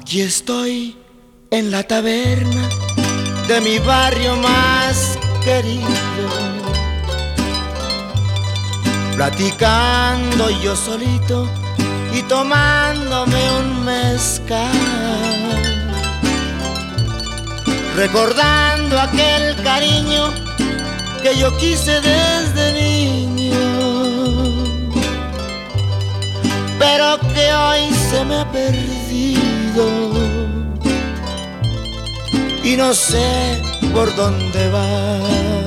Aquí estoy en la taberna de mi barrio más querido, platicando yo solito y tomándome un mezcal, recordando aquel cariño que yo quise desde niño, pero que hoy se me ha perdido y no sé por dónde va.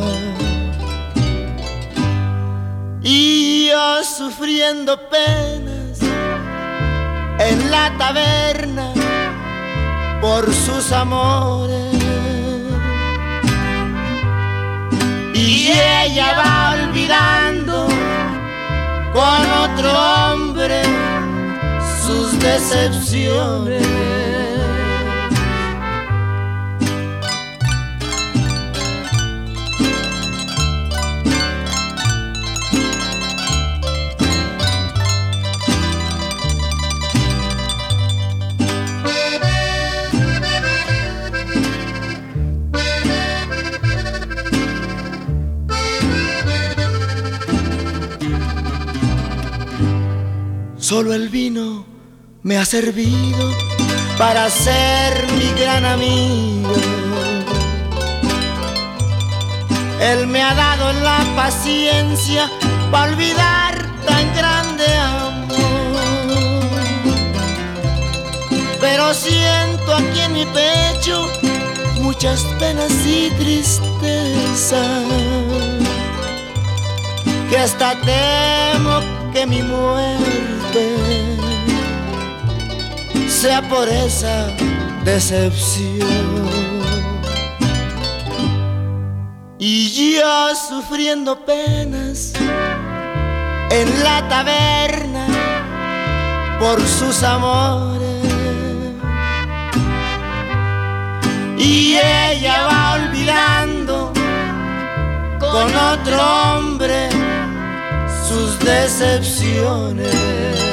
Y yo sufriendo penas en la taberna por sus amores, y ella va olvidando con otro hombre sus decepciones. Solo el vino me ha servido para ser mi gran amigo. Él me ha dado la paciencia para olvidar tan grande amor. Pero siento aquí en mi pecho muchas penas y tristezas, que hasta temo que mi muerte sea por esa decepción. Y yo sufriendo penas en la taberna por sus amores, y ella va olvidando con otro hombre sus decepciones.